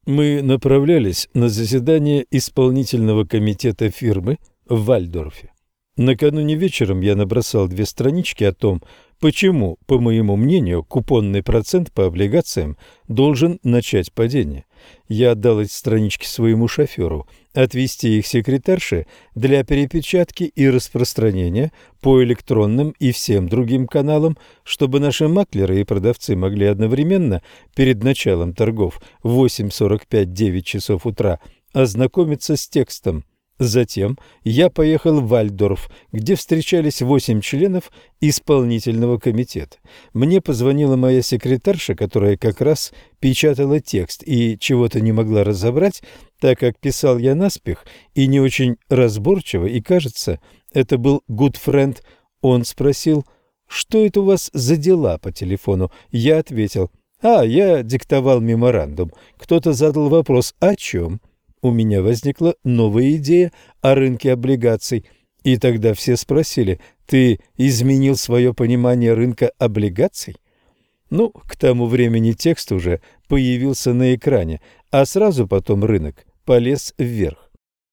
Мы направлялись на заседание исполнительного комитета фирмы в Вальдорфе. Накануне вечером я набросал 2 странички о том, почему, по моему мнению, купонный процент по облигациям должен начать падение. Я отдал эти странички своему шоферу, отвезти их секретарше для перепечатки и распространения по электронным и всем другим каналам, чтобы наши маклеры и продавцы могли одновременно перед началом торгов в 8:45-9 часов утра ознакомиться с текстом. Затем я поехал в Вальдорф, где встречались 8 членов исполнительного комитета. Мне позвонила моя секретарша, которая как раз печатала текст и чего-то не могла разобрать, так как писал я наспех и не очень разборчиво, и, кажется, это был Гудфренд. Он спросил, что это у вас за дела по телефону. Я ответил, я диктовал меморандум. Кто-то задал вопрос, о чем? У меня возникла новая идея о рынке облигаций, и тогда все спросили, ты изменил свое понимание рынка облигаций? К тому времени текст уже появился на экране, а сразу потом рынок полез вверх.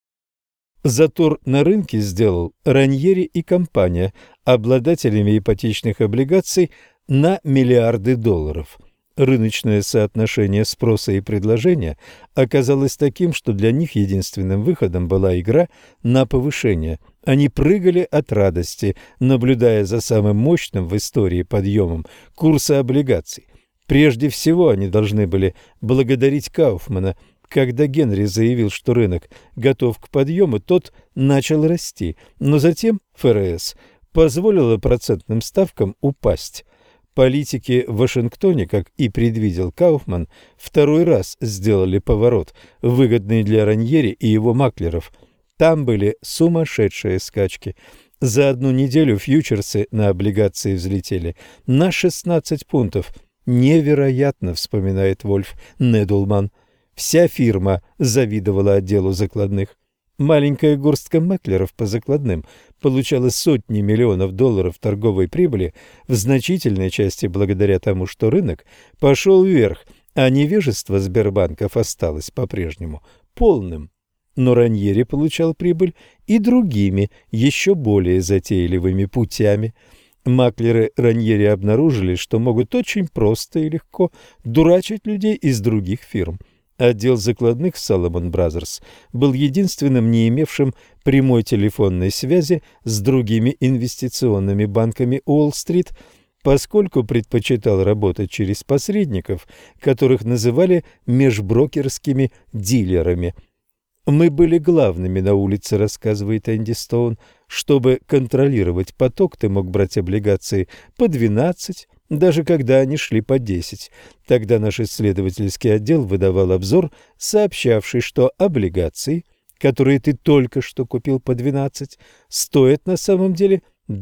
Затор на рынке сделал Раньери и компания, обладателями ипотечных облигаций на миллиарды долларов. Рыночное соотношение спроса и предложения оказалось таким, что для них единственным выходом была игра на повышение. Они прыгали от радости, наблюдая за самым мощным в истории подъемом курса облигаций. Прежде всего они должны были благодарить Кауфмана. Когда Генри заявил, что рынок готов к подъему, тот начал расти, но затем ФРС позволила процентным ставкам упасть. Политики в Вашингтоне, как и предвидел Кауфман, второй раз сделали поворот, выгодный для Раньери и его маклеров. Там были сумасшедшие скачки. За одну неделю фьючерсы на облигации взлетели на 16 пунктов. Невероятно, вспоминает Вольф Недлман. Вся фирма завидовала отделу закладных. Маленькая горстка маклеров по закладным получала сотни миллионов долларов торговой прибыли, в значительной части благодаря тому, что рынок пошел вверх, а невежество Сбербанков осталось по-прежнему полным. Но Раньери получал прибыль и другими, еще более затейливыми путями. Маклеры Раньери обнаружили, что могут очень просто и легко дурачить людей из других фирм. Отдел закладных Salomon Brothers был единственным, не имевшим прямой телефонной связи с другими инвестиционными банками Уолл-стрит, поскольку предпочитал работать через посредников, которых называли межброкерскими дилерами. «Мы были главными на улице», — рассказывает Энди Стоун. «Чтобы контролировать поток, ты мог брать облигации по 12, даже когда они шли по 10. Тогда наш исследовательский отдел выдавал обзор, сообщавший, что облигации, которые ты только что купил по 12, стоят на самом деле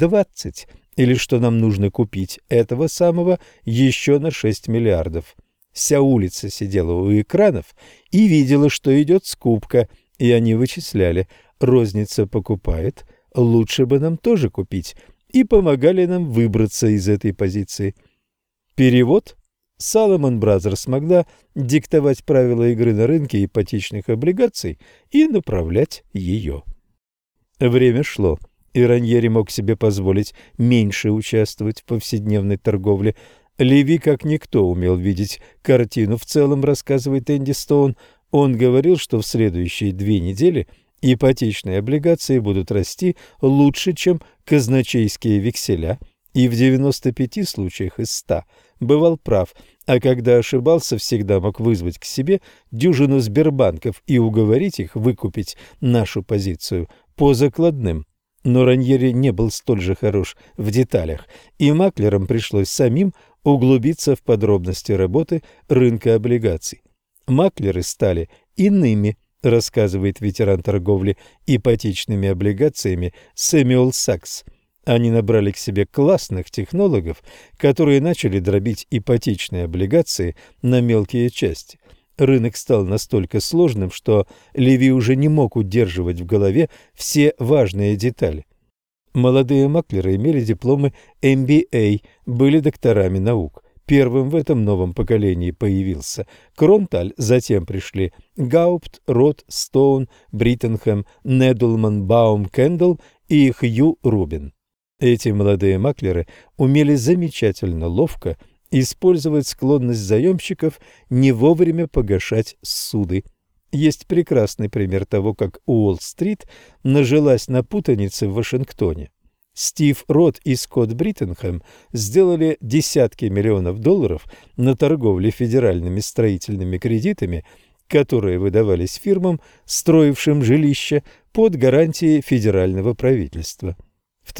20, или что нам нужно купить этого самого еще на 6 миллиардов. Вся улица сидела у экранов и видела, что идет скупка, и они вычисляли: розница покупает, лучше бы нам тоже купить, и помогали нам выбраться из этой позиции». Перевод. Salomon Brothers могла диктовать правила игры на рынке ипотечных облигаций и направлять ее. Время шло, и Раньери мог себе позволить меньше участвовать в повседневной торговле. Леви, как никто, умел видеть картину в целом, рассказывает Энди Стоун. Он говорил, что в следующие 2 недели ипотечные облигации будут расти лучше, чем казначейские векселя, и в 95 случаях из 100 бывал прав, а когда ошибался, всегда мог вызвать к себе дюжину Сбербанков и уговорить их выкупить нашу позицию по закладным. Но Раньери не был столь же хорош в деталях, и маклерам пришлось самим углубиться в подробности работы рынка облигаций. Маклеры стали иными, рассказывает ветеран торговли ипотечными облигациями Сэмюэл Сакс. Они набрали к себе классных технологов, которые начали дробить ипотечные облигации на мелкие части. Рынок стал настолько сложным, что Леви уже не мог удерживать в голове все важные детали. Молодые маклеры имели дипломы MBA, были докторами наук. Первым в этом новом поколении появился Кронталь, затем пришли Гаупт, Рот, Стоун, Бриттенхэм, Недулман, Баум, Кендалл и Хью Рубин. Эти молодые маклеры умели замечательно ловко использовать склонность заемщиков не вовремя погашать суды. Есть прекрасный пример того, как Уолл-стрит нажилась на путанице в Вашингтоне. Стив Рот и Скотт Бриттенхэм сделали десятки миллионов долларов на торговле федеральными строительными кредитами, которые выдавались фирмам, строившим жилища под гарантией федерального правительства. В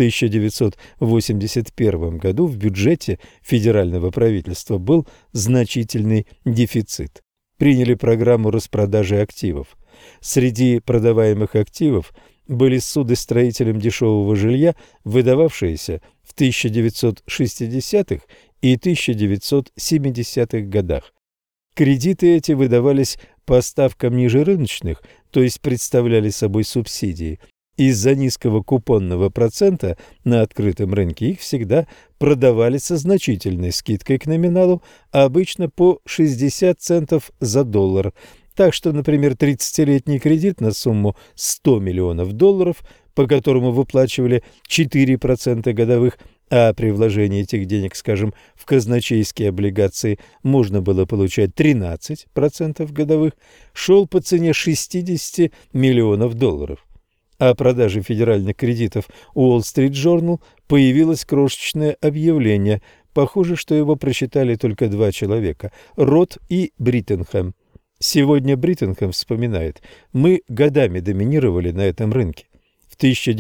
1981 году в бюджете федерального правительства был значительный дефицит. Приняли программу распродажи активов. Среди продаваемых активов были суды строителям дешевого жилья, выдававшиеся в 1960-х и 1970-х годах. Кредиты эти выдавались по ставкам ниже рыночных, то есть представляли собой субсидии. Из-за низкого купонного процента на открытом рынке их всегда продавали со значительной скидкой к номиналу, обычно по 60 центов за доллар. Так что, например, 30-летний кредит на сумму $100 миллионов, по которому выплачивали 4% годовых, а при вложении этих денег, скажем, в казначейские облигации можно было получать 13% годовых, шел по цене $60 миллионов. О продаже федеральных кредитов Wall Street Journal появилось крошечное объявление. Похоже, что его прочитали только два человека – Рот и Бриттенхэм. Сегодня Бриттенхэм вспоминает: «Мы годами доминировали на этом рынке. В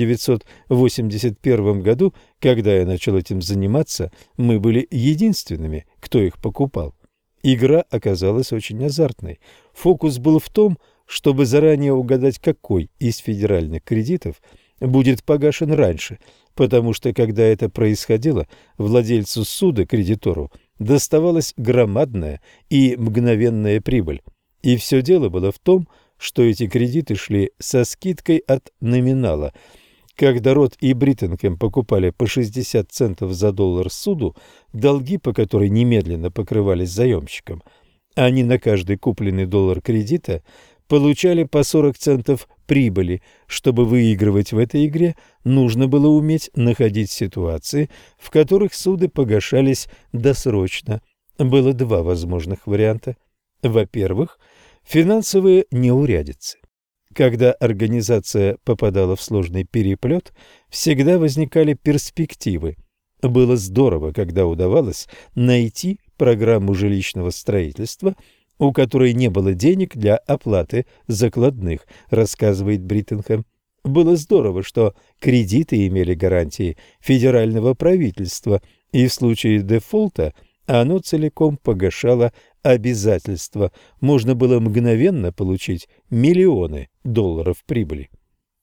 1981 году, когда я начал этим заниматься, мы были единственными, кто их покупал. Игра оказалась очень азартной. Фокус был в том, чтобы заранее угадать, какой из федеральных кредитов будет погашен раньше, потому что, когда это происходило, владельцу суда, кредитору, доставалась громадная и мгновенная прибыль. И все дело было в том, что эти кредиты шли со скидкой от номинала. Когда Рот и Бриттенхэм покупали по 60 центов за доллар суду, долги по которой немедленно покрывались заемщиком, они на каждый купленный доллар кредита получали по 40 центов прибыли. Чтобы выигрывать в этой игре, нужно было уметь находить ситуации, в которых суды погашались досрочно. Было два возможных варианта. Во-первых, финансовые неурядицы. Когда организация попадала в сложный переплет, всегда возникали перспективы. Было здорово, когда удавалось найти программу жилищного строительства, у которой не было денег для оплаты закладных, рассказывает Бриттенхэм. Было здорово, что кредиты имели гарантии федерального правительства, и в случае дефолта оно целиком погашало обязательства. Можно было мгновенно получить миллионы долларов прибыли.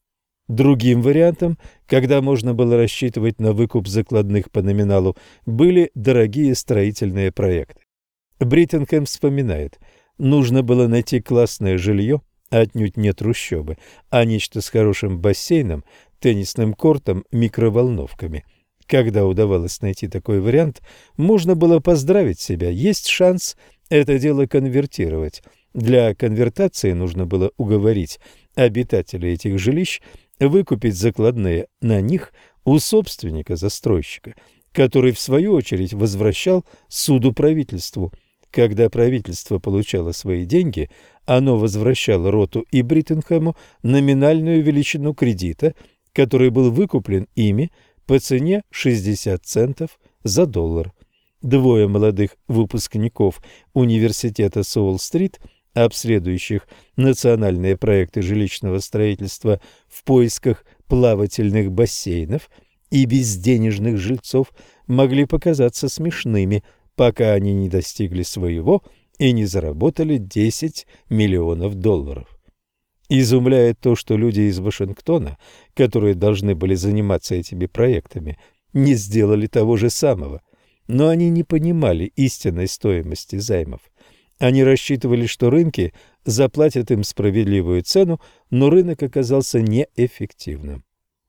Другим вариантом, когда можно было рассчитывать на выкуп закладных по номиналу, были дорогие строительные проекты. Бриттенхэм вспоминает: нужно было найти классное жилье, отнюдь не трущобы, а нечто с хорошим бассейном, теннисным кортом, микроволновками. Когда удавалось найти такой вариант, можно было поздравить себя, есть шанс это дело конвертировать. Для конвертации нужно было уговорить обитателей этих жилищ выкупить закладные на них у собственника-застройщика, который в свою очередь возвращал суду правительству. Когда правительство получало свои деньги, оно возвращало Роту и Бриттенхэму номинальную величину кредита, который был выкуплен ими по цене 60 центов за доллар. Двое молодых выпускников университета Уолл-стрит, обследующих национальные проекты жилищного строительства в поисках плавательных бассейнов и безденежных жильцов, могли показаться смешными, пока они не достигли своего и не заработали 10 миллионов долларов. Изумляет то, что люди из Вашингтона, которые должны были заниматься этими проектами, не сделали того же самого. Но они не понимали истинной стоимости займов. Они рассчитывали, что рынки заплатят им справедливую цену, но рынок оказался неэффективным.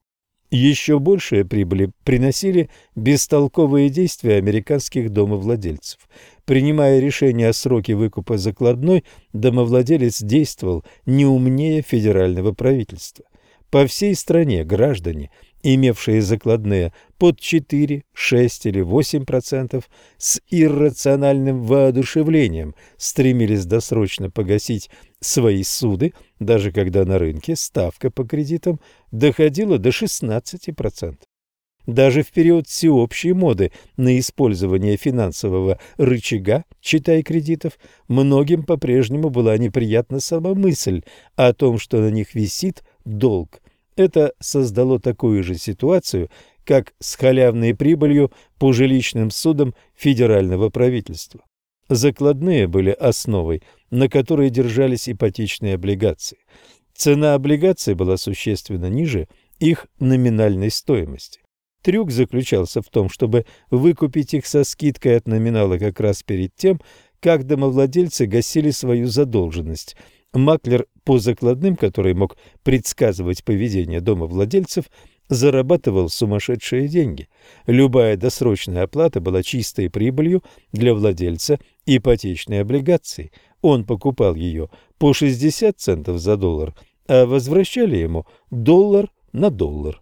Еще большие прибыли приносили бестолковые действия американских домовладельцев. Принимая решение о сроке выкупа закладной, домовладелец действовал не умнее федерального правительства. По всей стране граждане, имевшие закладные под 4, 6 или 8%, с иррациональным воодушевлением стремились досрочно погасить свои суды, даже когда на рынке ставка по кредитам доходила до 16%. Даже в период всеобщей моды на использование финансового рычага, читай кредитов, многим по-прежнему была неприятна сама мысль о том, что на них висит долг. Это создало такую же ситуацию, как с халявной прибылью по жилищным судам федерального правительства. Закладные были основой, на которой держались ипотечные облигации. Цена облигаций была существенно ниже их номинальной стоимости. Трюк заключался в том, чтобы выкупить их со скидкой от номинала как раз перед тем, как домовладельцы гасили свою задолженность. Маклер по закладным, который мог предсказывать поведение домовладельцев, зарабатывал сумасшедшие деньги. Любая досрочная оплата была чистой прибылью для владельца ипотечной облигации. Он покупал ее по 60 центов за доллар, а возвращали ему доллар на доллар.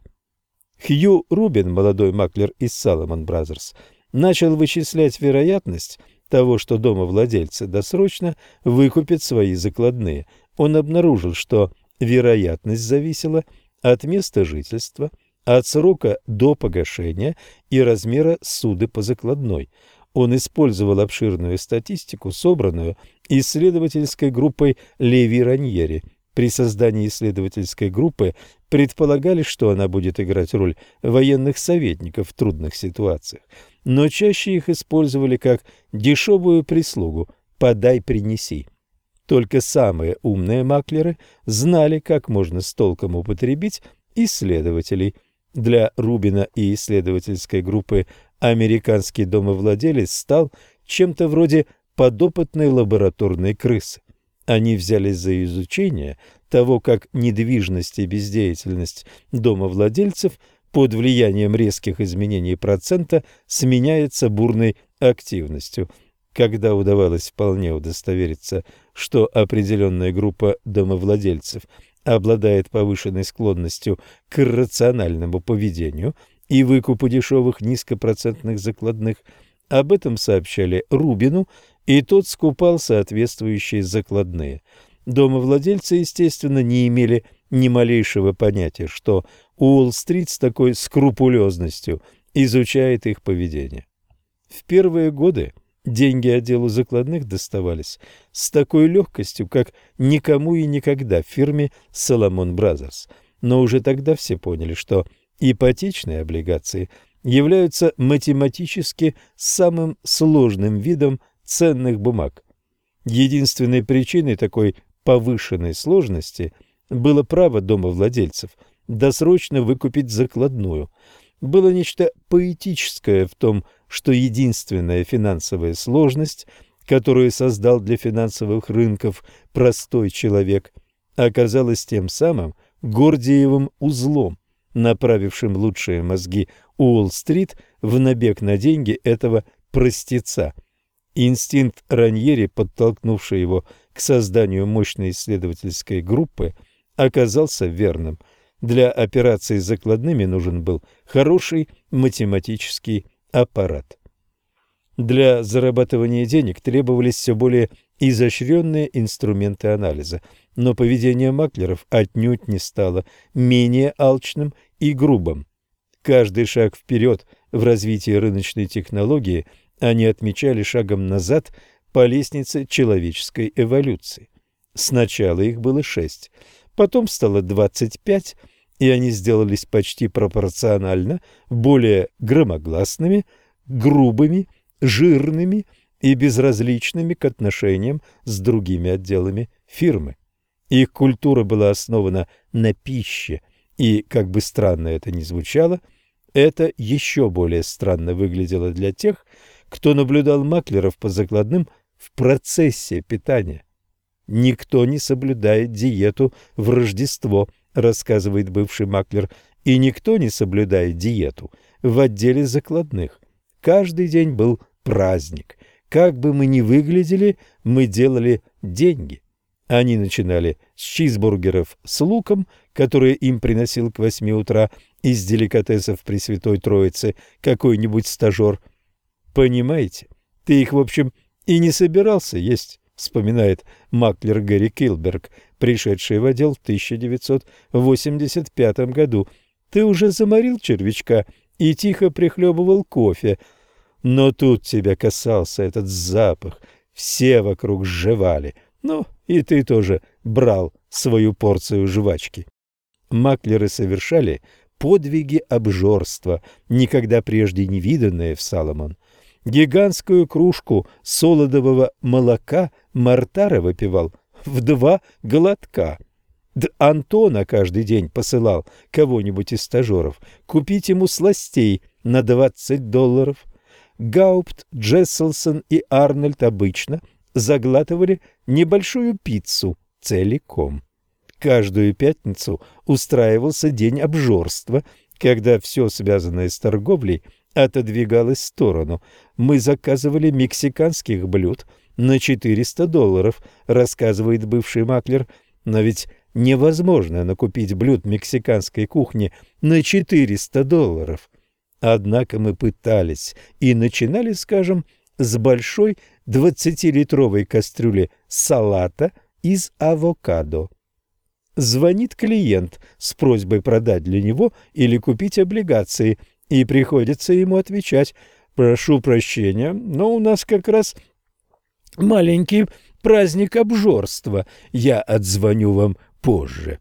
Хью Рубин, молодой маклер из Salomon Brothers, начал вычислять вероятность того, что домовладельцы досрочно выкупят свои закладные. Он обнаружил, что вероятность зависела от места жительства, от срока до погашения и размера суды по закладной. Он использовал обширную статистику, собранную исследовательской группой Леви-Раньери. При создании исследовательской группы предполагали, что она будет играть роль военных советников в трудных ситуациях, но чаще их использовали как дешевую прислугу «подай-принеси». Только самые умные маклеры знали, как можно с толком употребить исследователей. Для Рубина и исследовательской группы американский домовладелец стал чем-то вроде подопытной лабораторной крысы. Они взялись за изучение того, как недвижность и бездеятельность домовладельцев под влиянием резких изменений процента сменяется бурной активностью. Когда удавалось вполне удостовериться, что определенная группа домовладельцев обладает повышенной склонностью к иррациональному поведению и выкупу дешевых низкопроцентных закладных, об этом сообщали Рубину, и тот скупал соответствующие закладные. Домовладельцы, естественно, не имели ни малейшего понятия, что Уолл-стрит с такой скрупулезностью изучает их поведение. В первые годы деньги отделу закладных доставались с такой легкостью, как никому и никогда в фирме Salomon Brothers. Но уже тогда все поняли, что ипотечные облигации являются математически самым сложным видом ценных бумаг. Единственной причиной такой повышенной сложности было право домовладельцев досрочно выкупить закладную. Было нечто поэтическое в том, что единственная финансовая сложность, которую создал для финансовых рынков простой человек, оказалась тем самым Гордиевым узлом, направившим лучшие мозги Уолл-стрит в набег на деньги этого простеца. Инстинкт Раньери, подтолкнувший его к созданию мощной исследовательской группы, оказался верным. Для операций с закладными нужен был хороший математический аппарат. Для зарабатывания денег требовались все более изощренные инструменты анализа, но поведение маклеров отнюдь не стало менее алчным и грубым. Каждый шаг вперед в развитии рыночной технологии они отмечали шагом назад по лестнице человеческой эволюции. Сначала их было 6, потом стало 25, и они сделались почти пропорционально более громогласными, грубыми, жирными и безразличными к отношениям с другими отделами фирмы. Их культура была основана на пище, и, как бы странно это ни звучало, это еще более странно выглядело для тех, кто наблюдал маклеров по закладным в процессе питания. «Никто не соблюдает диету в Рождество», рассказывает бывший маклер и никто не соблюдает диету в отделе закладных. Каждый день был праздник. Как бы мы ни выглядели, мы делали деньги. Они начинали с чизбургеров с луком, которые им приносил к 8 утра из деликатесов Пресвятой Троицы какой-нибудь стажер. Понимаете, ты их, в общем, и не собирался есть, вспоминает маклер Гэри Килберг, пришедший в отдел в 1985 году. Ты уже заморил червячка и тихо прихлебывал кофе, но тут тебя касался этот запах, все вокруг жевали, ну и ты тоже брал свою порцию жвачки. Маклеры совершали подвиги обжорства, никогда прежде не виданные в Соломон. Гигантскую кружку солодового молока Мортара выпивал в 2 глотка. Антона каждый день посылал кого-нибудь из стажеров купить ему сластей на $20. Гаупт, Джесселсон и Арнольд обычно заглатывали небольшую пиццу целиком. Каждую пятницу устраивался день обжорства, когда все, связанное с торговлей, отодвигалось в сторону. Мы заказывали мексиканских блюд на $400, рассказывает бывший маклер, но ведь невозможно накупить блюд мексиканской кухни на $400. Однако мы пытались и начинали, скажем, с большой 20-литровой кастрюли салата из авокадо. Звонит клиент с просьбой продать для него или купить облигации, и приходится ему отвечать: «Прошу прощения, но у нас как раз маленький праздник обжорства, я отзвоню вам позже».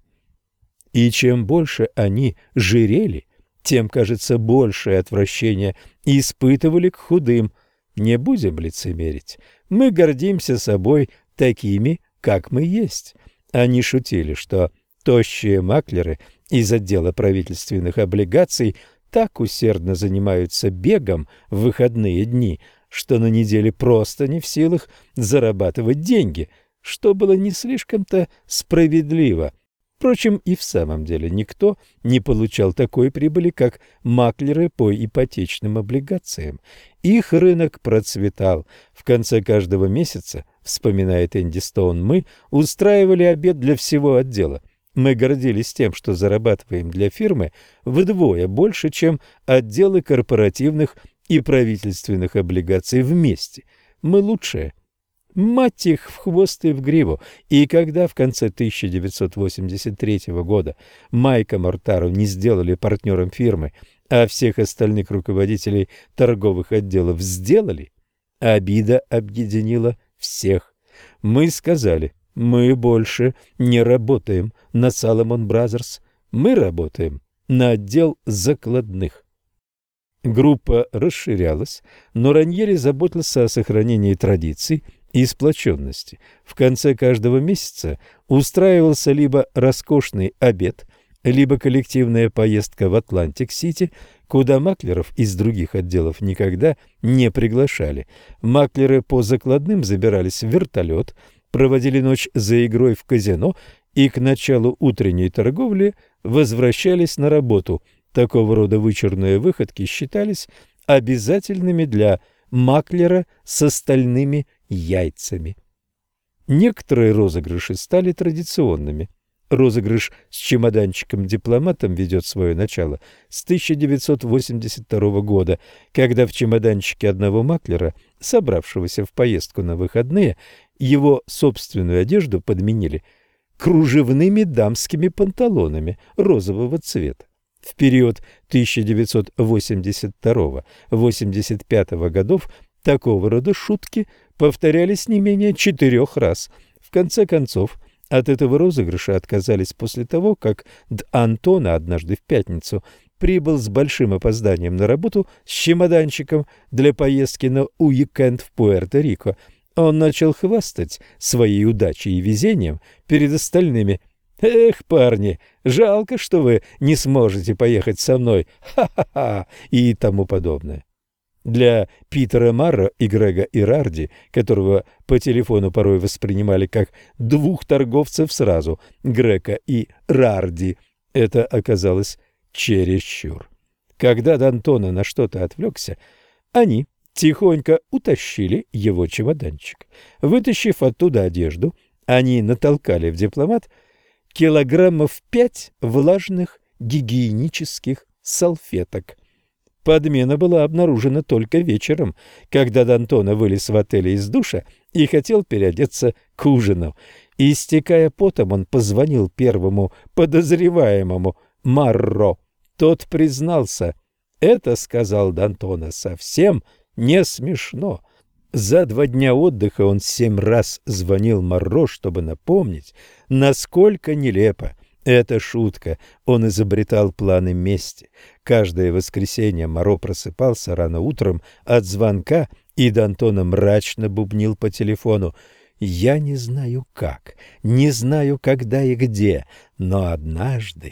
И чем больше они жирели, тем, кажется, большее отвращение испытывали к худым. Не будем лицемерить, мы гордимся собой такими, как мы есть. Они шутили, что тощие маклеры из отдела правительственных облигаций так усердно занимаются бегом в выходные дни, что на неделе просто не в силах зарабатывать деньги, что было не слишком-то справедливо. Впрочем, и в самом деле никто не получал такой прибыли, как маклеры по ипотечным облигациям. Их рынок процветал. В конце каждого месяца, вспоминает Энди Стоун, мы устраивали обед для всего отдела. Мы гордились тем, что зарабатываем для фирмы вдвое больше, чем отделы корпоративных и правительственных облигаций вместе. Мы лучшие. Мать их в хвост и в гриву. И когда в конце 1983 года Майка Мортару не сделали партнером фирмы, а всех остальных руководителей торговых отделов сделали, обида объединила всех. Мы сказали: мы больше не работаем на Salomon Brothers, мы работаем на отдел закладных. Группа расширялась, но Раньери заботился о сохранении традиций и сплоченности. В конце каждого месяца устраивался либо роскошный обед, либо коллективная поездка в Атлантик-Сити, куда маклеров из других отделов никогда не приглашали. Маклеры по закладным забирались в вертолет, проводили ночь за игрой в казино и к началу утренней торговли возвращались на работу. Такого рода вычурные выходки считались обязательными для маклера с остальными яйцами. Некоторые розыгрыши стали традиционными. Розыгрыш с чемоданчиком-дипломатом ведет свое начало с 1982 года, когда в чемоданчике одного маклера, собравшегося в поездку на выходные, его собственную одежду подменили кружевными дамскими панталонами розового цвета. В период 1982-85 годов такого рода шутки повторялись не менее 4 раз. В конце концов, от этого розыгрыша отказались после того, как Антона однажды в пятницу прибыл с большим опозданием на работу с чемоданчиком для поездки на уикенд в Пуэрто-Рико. Он начал хвастать своей удачей и везением перед остальными. «Эх, парни, жалко, что вы не сможете поехать со мной, ха-ха-ха», и тому подобное. Для Питера Марро и Грега Ирарди, которого по телефону порой воспринимали как 2 торговцев сразу, Грега и Рарди, это оказалось чересчур. Когда Д'Антоно на что-то отвлекся, они тихонько утащили его чемоданчик. Вытащив оттуда одежду, они натолкали в дипломат килограммов 5 влажных гигиенических салфеток. Подмена была обнаружена только вечером, когда Д'Антоно вылез в отеле из душа и хотел переодеться к ужину. Истекая потом, он позвонил первому подозреваемому, Марро. Тот признался. «Это, — сказал Д'Антоно, — совсем не смешно». За 2 дня отдыха он 7 раз звонил Марро, чтобы напомнить, насколько нелепа эта шутка. Он изобретал планы мести. Каждое воскресенье Марро просыпался рано утром от звонка, и Д'Антоно мрачно бубнил по телефону: «Я не знаю как, не знаю когда и где, но однажды...»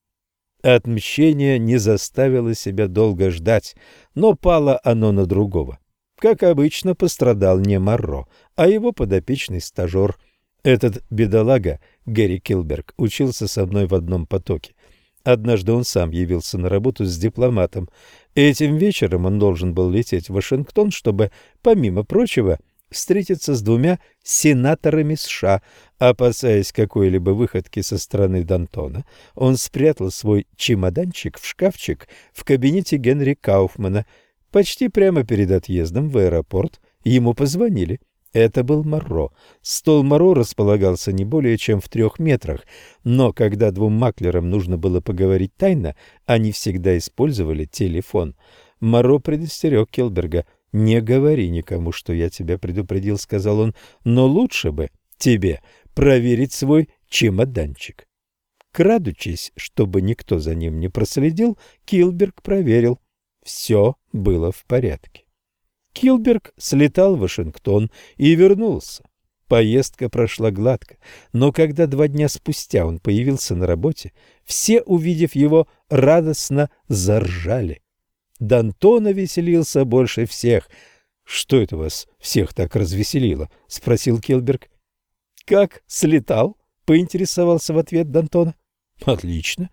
Отмщение не заставило себя долго ждать, но пало оно на другого. Как обычно, пострадал не Марро, а его подопечный стажер. Этот бедолага, Гэри Килберг, учился со мной в одном потоке. Однажды он сам явился на работу с дипломатом. Этим вечером он должен был лететь в Вашингтон, чтобы, помимо прочего, встретиться с 2 сенаторами США. Опасаясь какой-либо выходки со стороны Д'Антоно, он спрятал свой чемоданчик в шкафчик в кабинете Генри Кауфмана. Почти прямо перед отъездом в аэропорт ему позвонили. Это был Марро. Стол Марро располагался не более чем в 3 метрах, но когда 2 маклерам нужно было поговорить тайно, они всегда использовали телефон. Марро предостерег Килберга. «Не говори никому, что я тебя предупредил», — сказал он, — «но лучше бы тебе проверить свой чемоданчик». Крадучись, чтобы никто за ним не проследил, Килберг проверил. Все было в порядке. Килберг слетал в Вашингтон и вернулся. Поездка прошла гладко, но когда 2 дня спустя он появился на работе, все, увидев его, радостно заржали. Д'Антоно веселился больше всех. «Что это вас всех так развеселило?» — спросил Килберг. «Как слетал?» — поинтересовался в ответ Д'Антоно. «Отлично».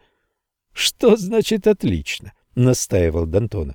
«Что значит «отлично»?» — настаивал Д'Антоно.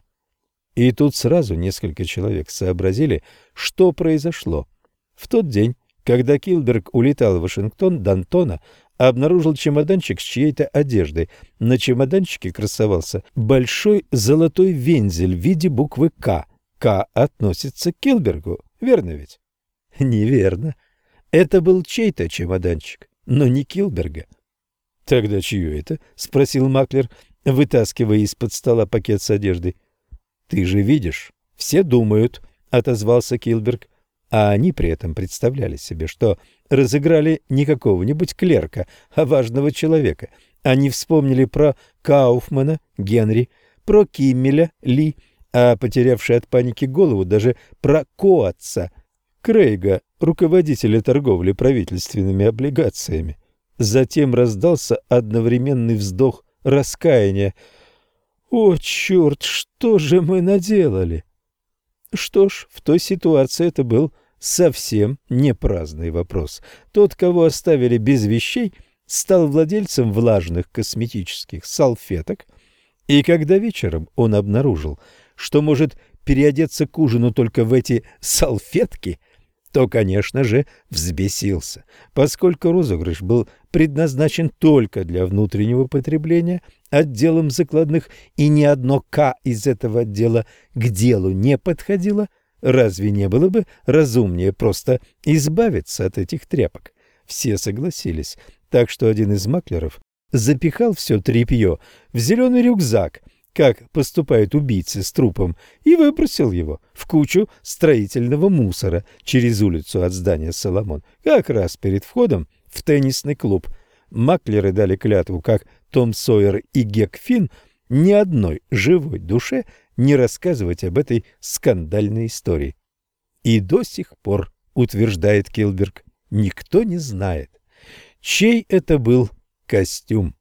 И тут сразу несколько человек сообразили, что произошло. В тот день, когда Килберг улетал в Вашингтон, Д'Антоно обнаружил чемоданчик с чьей-то одеждой. На чемоданчике красовался большой золотой вензель в виде буквы «К». «К» относится к Килбергу, верно ведь? Неверно. Это был чей-то чемоданчик, но не Килберга. «Тогда чье это?» — спросил маклер, вытаскивая из-под стола пакет с одеждой. «Ты же видишь, все думают», — отозвался Килберг. А они при этом представляли себе, что разыграли не какого-нибудь клерка, а важного человека. Они вспомнили про Кауфмана, Генри, про Киммеля, Ли, а потерявший от паники голову даже про Коатса, Крейга, руководителя торговли правительственными облигациями. Затем раздался одновременный вздох раскаяния. «О, черт, что же мы наделали?» Что ж, в той ситуации это был совсем не праздный вопрос. Тот, кого оставили без вещей, стал владельцем влажных косметических салфеток, и когда вечером он обнаружил, что может переодеться к ужину только в эти салфетки, то, конечно же, взбесился. Поскольку розыгрыш был предназначен только для внутреннего потребления отделом закладных, и ни одно «К» из этого отдела к делу не подходило, разве не было бы разумнее просто избавиться от этих тряпок? Все согласились, так что один из маклеров запихал все тряпье в зеленый рюкзак, как поступают убийцы с трупом, и выбросил его в кучу строительного мусора через улицу от здания «Соломон», как раз перед входом в теннисный клуб. Маклеры дали клятву, как Том Сойер и Гек Финн, ни одной живой душе не рассказывать об этой скандальной истории. И до сих пор, утверждает Килберг, никто не знает, чей это был костюм.